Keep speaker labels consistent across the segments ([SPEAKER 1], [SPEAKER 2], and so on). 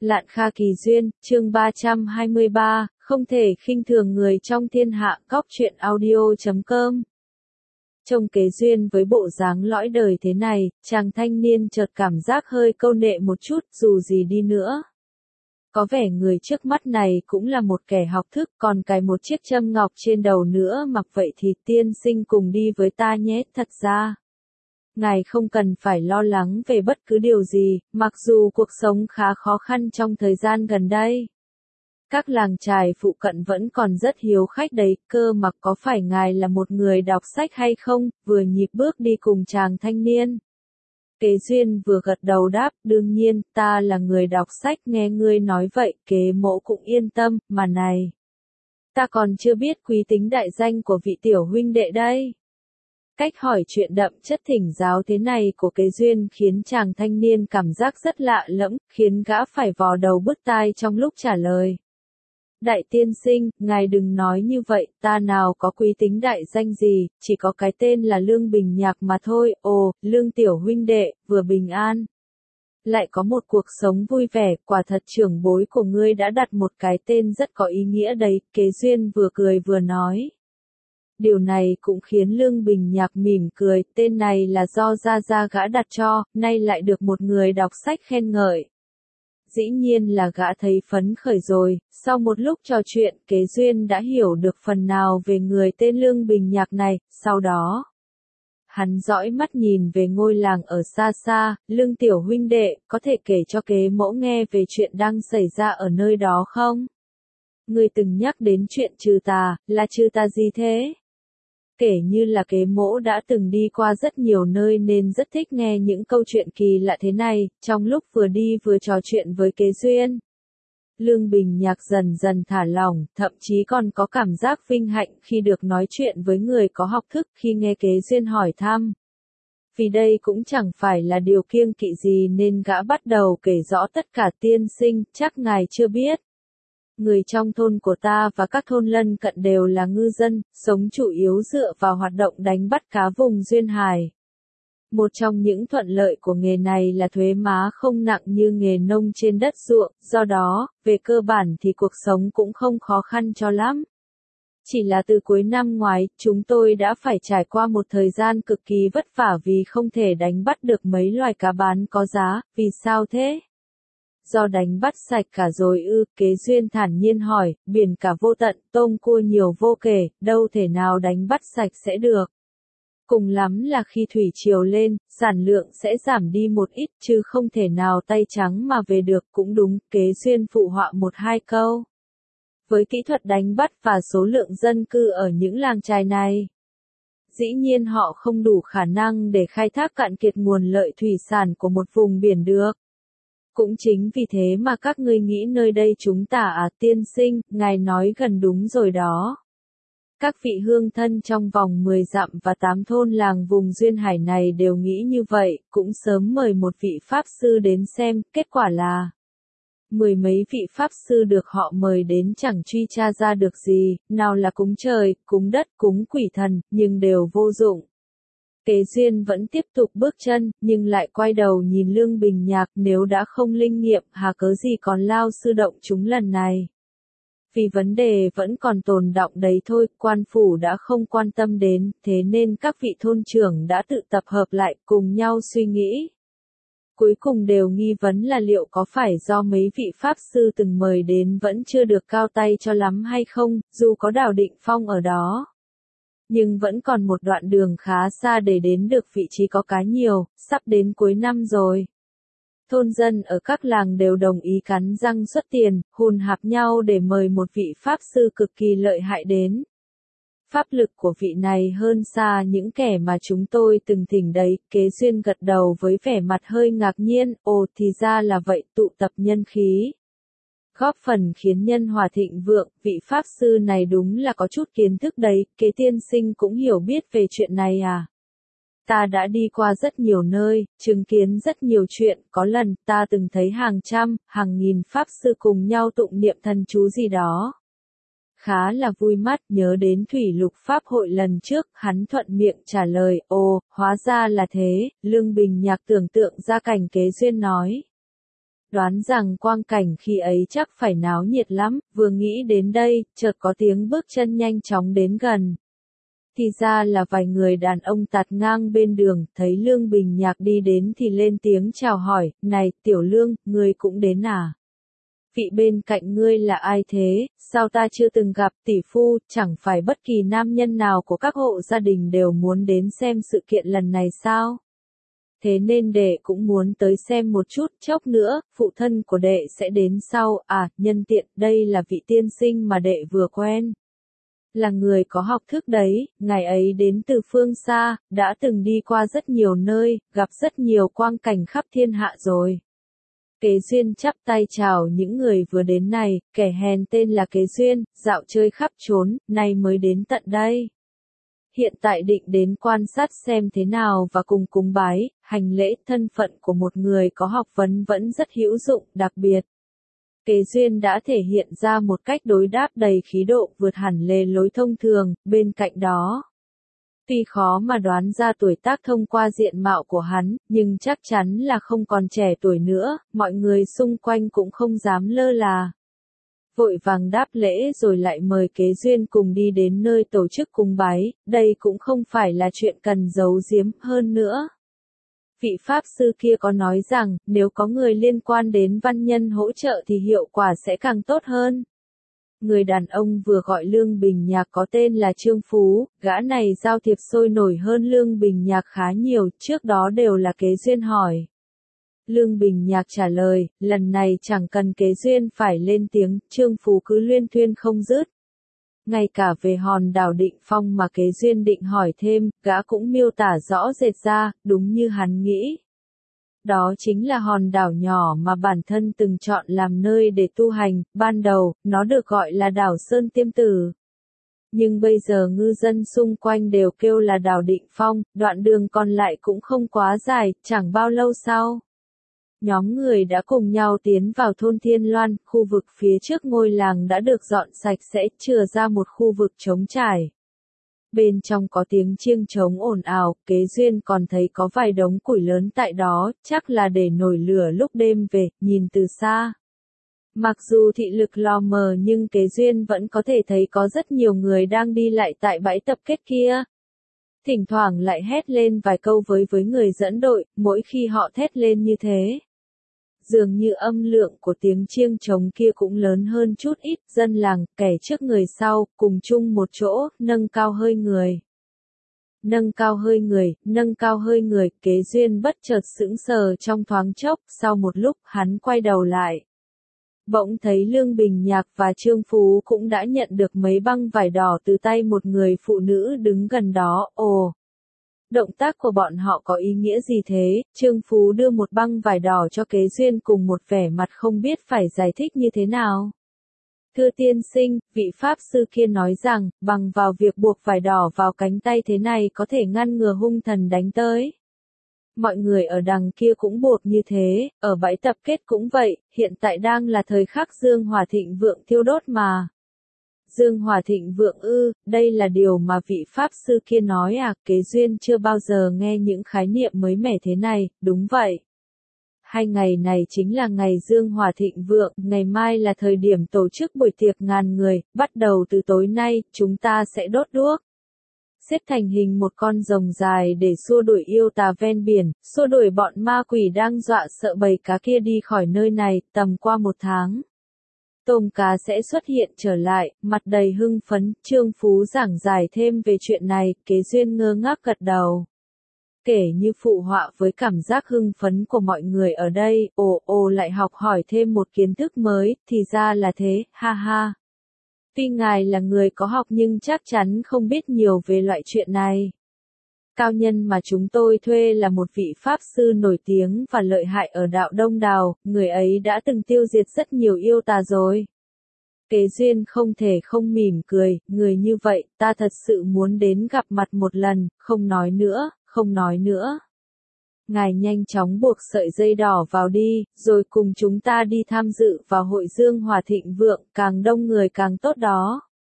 [SPEAKER 1] Lạn Kha Kỳ Duyên, chương 323, không thể khinh thường người trong thiên hạ. Cóc truyện audio.com. Trông Kế Duyên với bộ dáng lõi đời thế này, chàng thanh niên chợt cảm giác hơi câu nệ một chút, dù gì đi nữa. Có vẻ người trước mắt này cũng là một kẻ học thức, còn cài một chiếc châm ngọc trên đầu nữa, mặc vậy thì tiên sinh cùng đi với ta nhé. Thật ra, ngài không cần phải lo lắng về bất cứ điều gì, mặc dù cuộc sống khá khó khăn trong thời gian gần đây. Các làng chài phụ cận vẫn còn rất hiếu khách đấy, cơ mà có phải ngài là một người đọc sách hay không? Vừa nhịp bước đi cùng chàng thanh niên. Kế Duyên vừa gật đầu đáp, đương nhiên, ta là người đọc sách. Nghe ngươi nói vậy, Kế mỗ cũng yên tâm, mà này, ta còn chưa biết quý tính đại danh của vị tiểu huynh đệ đây. Cách hỏi chuyện đậm chất thỉnh giáo thế này của Kế Duyên khiến chàng thanh niên cảm giác rất lạ lẫm, khiến gã phải vò đầu bứt tai trong lúc trả lời. Đại tiên sinh, ngài đừng nói như vậy, ta nào có quý tính đại danh gì, chỉ có cái tên là Lương Bình Nhạc mà thôi. Ồ, Lương tiểu huynh đệ, vừa bình an, lại có một cuộc sống vui vẻ, quả thật trưởng bối của ngươi đã đặt một cái tên rất có ý nghĩa đấy. Kế Duyên vừa cười vừa nói. Điều này cũng khiến Lương Bình Nhạc mỉm cười, tên này là do gia gã đặt cho, nay lại được một người đọc sách khen ngợi. Dĩ nhiên là gã thấy phấn khởi rồi. Sau một lúc trò chuyện, Kế Duyên đã hiểu được phần nào về người tên Lương Bình Nhạc này. Sau đó, hắn dõi mắt nhìn về ngôi làng ở xa xa. Lương tiểu huynh đệ, có thể kể cho Kế mỗ nghe về chuyện đang xảy ra ở nơi đó không? Ngươi từng nhắc đến chuyện trừ tà, là trừ tà gì thế? Kể như là Kế mỗ đã từng đi qua rất nhiều nơi nên rất thích nghe những câu chuyện kỳ lạ thế này. Trong lúc vừa đi vừa trò chuyện với Kế Duyên, Lương Bình Nhạc dần dần thả lỏng, thậm chí còn có cảm giác vinh hạnh khi được nói chuyện với người có học thức khi nghe Kế Duyên hỏi thăm. Vì đây cũng chẳng phải là điều kiêng kỵ gì nên gã bắt đầu kể rõ tất cả. Tiên sinh, chắc ngài chưa biết. Người trong thôn của ta và các thôn lân cận đều là ngư dân, sống chủ yếu dựa vào hoạt động đánh bắt cá vùng duyên hải. Một trong những thuận lợi của nghề này là thuế má không nặng như nghề nông trên đất ruộng, do đó, về cơ bản thì cuộc sống cũng không khó khăn cho lắm. Chỉ là từ cuối năm ngoái, chúng tôi đã phải trải qua một thời gian cực kỳ vất vả vì không thể đánh bắt được mấy loài cá bán có giá. Vì sao thế? Do đánh bắt sạch cả rồi ư? Kế Duyên thản nhiên hỏi, biển cả vô tận, tôm cua nhiều vô kể, đâu thể nào đánh bắt sạch sẽ được. Cùng lắm là khi thủy triều lên, sản lượng sẽ giảm đi một ít chứ không thể nào tay trắng mà về được. Cũng đúng, Kế Duyên phụ họa một hai câu. Với kỹ thuật đánh bắt và số lượng dân cư ở những làng chài này, dĩ nhiên họ không đủ khả năng để khai thác cạn kiệt nguồn lợi thủy sản của một vùng biển được. Cũng chính vì thế mà các ngươi nghĩ nơi đây chúng ta tiên sinh, ngài nói gần đúng rồi đó. Các vị hương thân trong vòng 10 dặm và 8 thôn làng vùng duyên hải này đều nghĩ như vậy, cũng sớm mời một vị pháp sư đến xem. Kết quả là mười mấy vị pháp sư được họ mời đến chẳng truy tra ra được gì, nào là cúng trời, cúng đất, cúng quỷ thần, nhưng đều vô dụng. Kế Duyên vẫn tiếp tục bước chân, nhưng lại quay đầu nhìn Lương Bình Nhạc, nếu đã không linh nghiệm, hà cớ gì còn lao sư động chúng lần này. Vì vấn đề vẫn còn tồn đọng đấy thôi, quan phủ đã không quan tâm đến, thế nên các vị thôn trưởng đã tự tập hợp lại, cùng nhau suy nghĩ. Cuối cùng đều nghi vấn là liệu có phải do mấy vị pháp sư từng mời đến vẫn chưa được cao tay cho lắm hay không, dù có Đào Định Phong ở đó. Nhưng vẫn còn một đoạn đường khá xa để đến được vị trí có cá nhiều, sắp đến cuối năm rồi. Thôn dân ở các làng đều đồng ý cắn răng xuất tiền, hùn hạp nhau để mời một vị pháp sư cực kỳ lợi hại đến. Pháp lực của vị này hơn xa những kẻ mà chúng tôi từng thỉnh đấy. Kế Duyên gật đầu với vẻ mặt hơi ngạc nhiên, ồ thì ra là vậy, tụ tập nhân khí, góp phần khiến nhân hòa thịnh vượng. Vị pháp sư này đúng là có chút kiến thức đấy. Kế tiên sinh cũng hiểu biết về chuyện này à? Ta đã đi qua rất nhiều nơi, chứng kiến rất nhiều chuyện, có lần ta từng thấy hàng trăm, hàng nghìn pháp sư cùng nhau tụng niệm thần chú gì đó. Khá là vui mắt. Nhớ đến Thủy Lục Pháp hội lần trước, hắn thuận miệng trả lời, ồ, hóa ra là thế. Lương Bình Nhạc tưởng tượng ra cảnh Kế Duyên nói. Đoán rằng quang cảnh khi ấy chắc phải náo nhiệt lắm, vừa nghĩ đến đây, chợt có tiếng bước chân nhanh chóng đến gần. Thì ra là vài người đàn ông tạt ngang bên đường, thấy Lương Bình Nhạc đi đến thì lên tiếng chào hỏi, này, Tiểu Lương, ngươi cũng đến à? Vị bên cạnh ngươi là ai thế, sao ta chưa từng gặp tỷ phu, chẳng phải bất kỳ nam nhân nào của các hộ gia đình đều muốn đến xem sự kiện lần này sao? Thế nên đệ cũng muốn tới xem một chút, chốc nữa, phụ thân của đệ sẽ đến sau, nhân tiện, đây là vị tiên sinh mà đệ vừa quen. Là người có học thức đấy, ngài ấy đến từ phương xa, đã từng đi qua rất nhiều nơi, gặp rất nhiều quang cảnh khắp thiên hạ rồi. Kế Duyên chắp tay chào những người vừa đến này, kẻ hèn tên là Kế Duyên, dạo chơi khắp trốn, nay mới đến tận đây. Hiện tại định đến quan sát xem thế nào và cùng cúng bái, hành lễ. Thân phận của một người có học vấn vẫn rất hữu dụng, đặc biệt. Kế Duyên đã thể hiện ra một cách đối đáp đầy khí độ vượt hẳn lề lối thông thường, bên cạnh đó. Tuy khó mà đoán ra tuổi tác thông qua diện mạo của hắn, nhưng chắc chắn là không còn trẻ tuổi nữa, mọi người xung quanh cũng không dám lơ là. Vội vàng đáp lễ rồi lại mời Kế Duyên cùng đi đến nơi tổ chức cúng bái, đây cũng không phải là chuyện cần giấu giếm hơn nữa. Vị Pháp sư kia có nói rằng, nếu có người liên quan đến văn nhân hỗ trợ thì hiệu quả sẽ càng tốt hơn. Người đàn ông vừa gọi Lương Bình Nhạc có tên là Trương Phú, gã này giao thiệp sôi nổi hơn Lương Bình Nhạc khá nhiều, trước đó đều là Kế Duyên hỏi. Lương Bình Nhạc trả lời, lần này chẳng cần Kế Duyên phải lên tiếng, Trương Phú cứ luyên thuyên không dứt. Ngay cả về hòn đảo Định Phong mà Kế Duyên định hỏi thêm, gã cũng miêu tả rõ rệt ra, đúng như hắn nghĩ. Đó chính là hòn đảo nhỏ mà bản thân từng chọn làm nơi để tu hành, ban đầu, nó được gọi là đảo Sơn Tiêm Tử. Nhưng bây giờ ngư dân xung quanh đều kêu là đảo Định Phong, đoạn đường còn lại cũng không quá dài, chẳng bao lâu sau. Nhóm người đã cùng nhau tiến vào thôn Thiên Loan, khu vực phía trước ngôi làng đã được dọn sạch sẽ, chừa ra một khu vực trống trải. Bên trong có tiếng chiêng trống ồn ào, Kế Duyên còn thấy có vài đống củi lớn tại đó, chắc là để nổi lửa lúc đêm về, nhìn từ xa. Mặc dù thị lực lò mờ nhưng Kế Duyên vẫn có thể thấy có rất nhiều người đang đi lại tại bãi tập kết kia. Thỉnh thoảng lại hét lên vài câu với người dẫn đội, mỗi khi họ thét lên như thế. Dường như âm lượng của tiếng chiêng trống kia cũng lớn hơn chút ít, dân làng, kẻ trước người sau, cùng chung một chỗ, nâng cao hơi người. Nâng cao hơi người, nâng cao hơi người, Kế Duyên bất chợt sững sờ trong thoáng chốc, sau một lúc, hắn quay đầu lại. Bỗng thấy Lương Bình Nhạc và Trương Phú cũng đã nhận được mấy băng vải đỏ từ tay một người phụ nữ đứng gần đó, ồ. Động tác của bọn họ có ý nghĩa gì thế? Trương Phú đưa một băng vải đỏ cho Kế Duyên cùng một vẻ mặt không biết phải giải thích như thế nào. Thưa tiên sinh, vị Pháp sư kia nói rằng, bằng vào việc buộc vải đỏ vào cánh tay thế này có thể ngăn ngừa hung thần đánh tới. Mọi người ở đằng kia cũng buộc như thế, ở bãi tập kết cũng vậy, hiện tại đang là thời khắc dương hỏa thịnh vượng thiêu đốt mà. Dương hỏa thịnh vượng ư, đây là điều mà vị Pháp sư kia nói à, Kế Duyên chưa bao giờ nghe những khái niệm mới mẻ thế này, đúng vậy. Hai ngày này chính là ngày dương hỏa thịnh vượng, ngày mai là thời điểm tổ chức buổi tiệc ngàn người, bắt đầu từ tối nay, chúng ta sẽ đốt đuốc. Xếp thành hình một con rồng dài để xua đuổi yêu tà ven biển, xua đuổi bọn ma quỷ đang dọa sợ bầy cá kia đi khỏi nơi này, tầm qua 1 tháng. Tôm cá sẽ xuất hiện trở lại, mặt đầy hưng phấn, Trương Phú giảng giải thêm về chuyện này, Kế Duyên ngơ ngác gật đầu. Kể như phụ họa với cảm giác hưng phấn của mọi người ở đây, ồ lại học hỏi thêm một kiến thức mới, thì ra là thế, ha ha. Tuy ngài là người có học nhưng chắc chắn không biết nhiều về loại chuyện này. Cao nhân mà chúng tôi thuê là một vị Pháp sư nổi tiếng và lợi hại ở đạo Đông Đào, người ấy đã từng tiêu diệt rất nhiều yêu tà rồi. Kế Duyên không thể không mỉm cười, người như vậy, ta thật sự muốn đến gặp mặt một lần, không nói nữa, không nói nữa. Ngài nhanh chóng buộc sợi dây đỏ vào đi, rồi cùng chúng ta đi tham dự vào hội dương hỏa thịnh vượng, càng đông người càng tốt đó.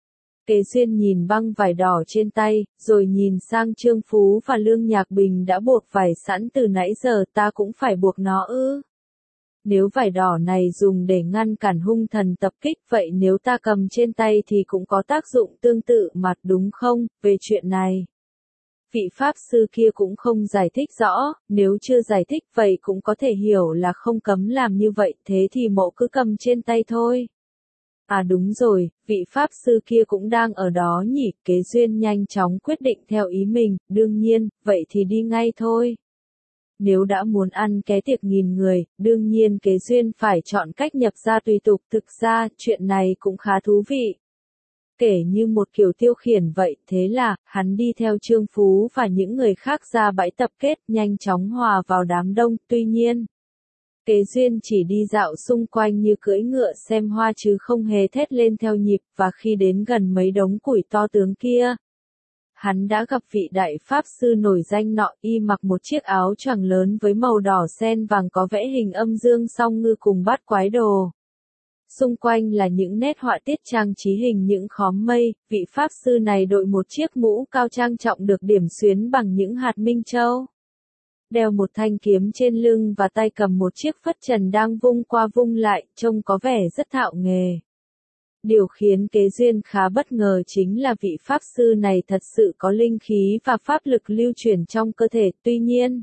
[SPEAKER 1] Kế Duyên nhìn băng vải đỏ trên tay, rồi nhìn sang Trương Phú và Lương Nhạc Bình đã buộc vải sẵn từ nãy giờ, ta cũng phải buộc nó ư. Nếu vải đỏ này dùng để ngăn cản hung thần tập kích vậy nếu ta cầm trên tay thì cũng có tác dụng tương tự mà đúng không? Về chuyện này, vị Pháp sư kia cũng không giải thích rõ, nếu chưa giải thích vậy cũng có thể hiểu là không cấm làm như vậy, thế thì mộ cứ cầm trên tay thôi. À đúng rồi, vị Pháp sư kia cũng đang ở đó nhỉ, Kế Duyên nhanh chóng quyết định theo ý mình, đương nhiên, vậy thì đi ngay thôi. Nếu đã muốn ăn cái tiệc nghìn người, đương nhiên Kế Duyên phải chọn cách nhập gia tùy tục, thực ra, chuyện này cũng khá thú vị. Kể như một kiểu tiêu khiển vậy, thế là, hắn đi theo Trương Phú và những người khác ra bãi tập kết, nhanh chóng hòa vào đám đông, tuy nhiên. Kế Duyên chỉ đi dạo xung quanh như cưỡi ngựa xem hoa chứ không hề thét lên theo nhịp, và khi đến gần mấy đống củi to tướng kia, hắn đã gặp vị đại pháp sư nổi danh nọ, y mặc một chiếc áo choàng lớn với màu đỏ sen vàng có vẽ hình âm dương song ngư cùng bát quái đồ. Xung quanh là những nét họa tiết trang trí hình những khóm mây, vị pháp sư này đội một chiếc mũ cao trang trọng được điểm xuyến bằng những hạt minh châu. Đeo một thanh kiếm trên lưng và tay cầm một chiếc phất trần đang vung qua vung lại, trông có vẻ rất thạo nghề. Điều khiến Kế Duyên khá bất ngờ chính là vị pháp sư này thật sự có linh khí và pháp lực lưu chuyển trong cơ thể, tuy nhiên,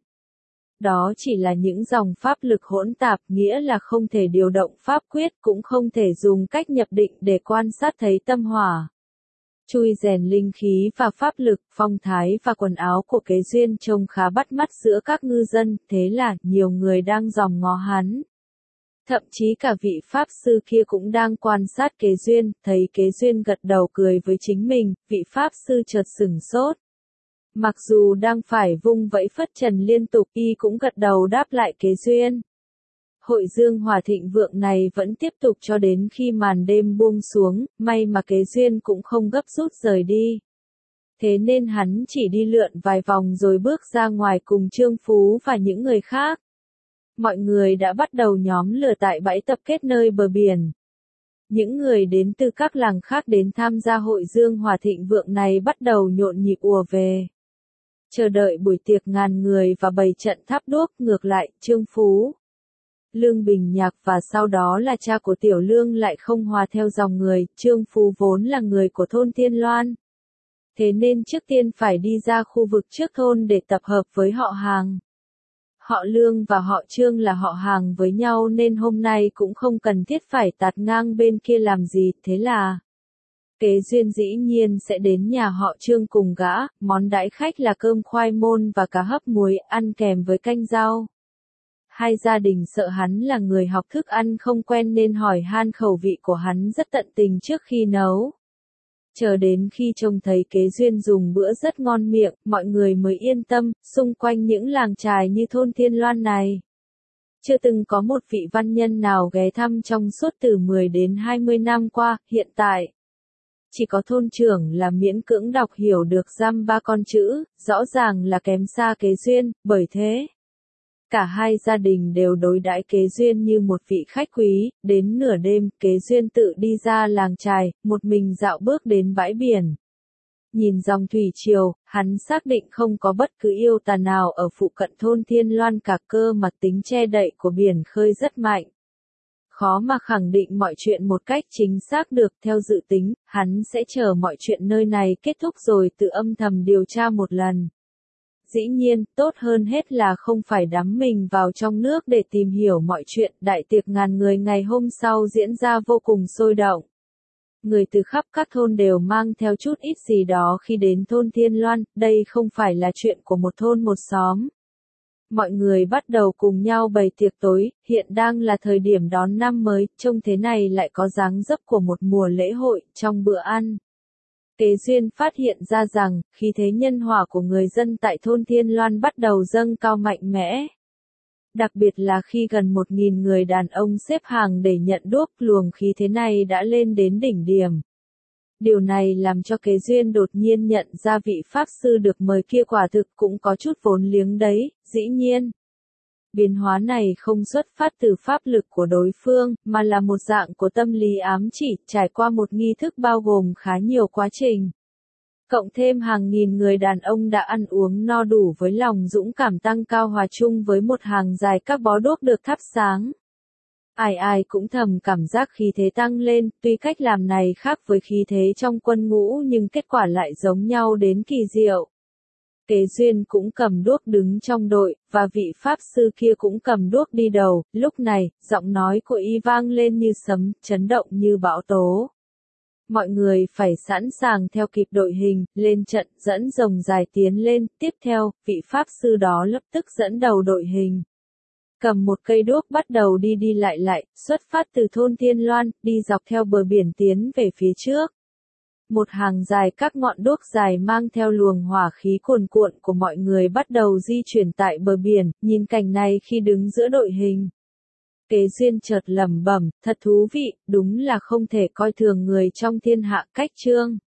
[SPEAKER 1] đó chỉ là những dòng pháp lực hỗn tạp, nghĩa là không thể điều động pháp quyết, cũng không thể dùng cách nhập định để quan sát thấy tâm hỏa. Chui rèn linh khí và pháp lực, phong thái và quần áo của Kế Duyên trông khá bắt mắt giữa các ngư dân, thế là nhiều người đang dòm ngó hắn. Thậm chí cả vị Pháp sư kia cũng đang quan sát Kế Duyên, thấy Kế Duyên gật đầu cười với chính mình, vị Pháp sư chợt sửng sốt. Mặc dù đang phải vung vẫy phất trần liên tục, y cũng gật đầu đáp lại Kế Duyên. Hội dương hòa thịnh vượng này vẫn tiếp tục cho đến khi màn đêm buông xuống, may mà Kế Duyên cũng không gấp rút rời đi. Thế nên hắn chỉ đi lượn vài vòng rồi bước ra ngoài cùng Trương Phú và những người khác. Mọi người đã bắt đầu nhóm lửa tại bãi tập kết nơi bờ biển. Những người đến từ các làng khác đến tham gia hội dương hòa thịnh vượng này bắt đầu nhộn nhịp ùa về. Chờ đợi buổi tiệc ngàn người và bày trận thắp đuốc, ngược lại, Trương Phú, Lương Bình Nhạc và sau đó là cha của Tiểu Lương lại không hòa theo dòng người, Trương Phú vốn là người của thôn Thiên Loan. Thế nên trước tiên phải đi ra khu vực trước thôn để tập hợp với họ hàng. Họ Lương và họ Trương là họ hàng với nhau nên hôm nay cũng không cần thiết phải tạt ngang bên kia làm gì, thế là Kế Duyên dĩ nhiên sẽ đến nhà họ Trương cùng gã, món đãi khách là cơm khoai môn và cá hấp muối ăn kèm với canh rau. Hai gia đình sợ hắn là người học thức ăn không quen nên hỏi han khẩu vị của hắn rất tận tình trước khi nấu. Chờ đến khi trông thấy Kế Duyên dùng bữa rất ngon miệng, mọi người mới yên tâm, xung quanh những làng chài như thôn Thiên Loan này. Chưa từng có một vị văn nhân nào ghé thăm trong suốt từ 10 đến 20 năm qua, hiện tại. Chỉ có thôn trưởng là miễn cưỡng đọc hiểu được dăm ba con chữ, rõ ràng là kém xa Kế Duyên, bởi thế. Cả hai gia đình đều đối đãi Kế Duyên như một vị khách quý, đến nửa đêm, Kế Duyên tự đi ra làng chài, một mình dạo bước đến bãi biển. Nhìn dòng thủy triều, hắn xác định không có bất cứ yêu tà nào ở phụ cận thôn Thiên Loan cả, cơ mà tính che đậy của biển khơi rất mạnh. Khó mà khẳng định mọi chuyện một cách chính xác được, theo dự tính, hắn sẽ chờ mọi chuyện nơi này kết thúc rồi tự âm thầm điều tra một lần. Dĩ nhiên, tốt hơn hết là không phải đắm mình vào trong nước để tìm hiểu mọi chuyện. Đại tiệc ngàn người ngày hôm sau diễn ra vô cùng sôi động. Người từ khắp các thôn đều mang theo chút ít gì đó khi đến thôn Thiên Loan, đây không phải là chuyện của một thôn một xóm. Mọi người bắt đầu cùng nhau bày tiệc tối, hiện đang là thời điểm đón năm mới, trông thế này lại có dáng dấp của một mùa lễ hội, trong bữa ăn. Kế Duyên phát hiện ra rằng, khí thế nhân hòa của người dân tại thôn Thiên Loan bắt đầu dâng cao mạnh mẽ. Đặc biệt là khi gần 1.000 người đàn ông xếp hàng để nhận đuốc, luồng khí thế này đã lên đến đỉnh điểm. Điều này làm cho Kế Duyên đột nhiên nhận ra vị Pháp sư được mời kia quả thực cũng có chút vốn liếng đấy, dĩ nhiên. Biến hóa này không xuất phát từ pháp lực của đối phương, mà là một dạng của tâm lý ám chỉ, trải qua một nghi thức bao gồm khá nhiều quá trình. Cộng thêm hàng nghìn người đàn ông đã ăn uống no đủ với lòng dũng cảm tăng cao hòa chung với một hàng dài các bó đuốc được thắp sáng. Ai ai cũng thầm cảm giác khí thế tăng lên, tuy cách làm này khác với khí thế trong quân ngũ nhưng kết quả lại giống nhau đến kỳ diệu. Kế Duyên cũng cầm đuốc đứng trong đội, và vị pháp sư kia cũng cầm đuốc đi đầu, lúc này, giọng nói của y vang lên như sấm, chấn động như bão tố. Mọi người phải sẵn sàng theo kịp đội hình, lên trận, dẫn rồng dài tiến lên, tiếp theo, vị pháp sư đó lập tức dẫn đầu đội hình. Cầm một cây đuốc bắt đầu đi đi lại, xuất phát từ thôn Thiên Loan, đi dọc theo bờ biển tiến về phía trước. Một hàng dài các ngọn đuốc dài mang theo luồng hỏa khí cuồn cuộn của mọi người bắt đầu di chuyển tại bờ biển, nhìn cảnh này khi đứng giữa đội hình. Kế Duyên chợt lẩm bẩm, thật thú vị, đúng là không thể coi thường người trong thiên hạ cách Trương.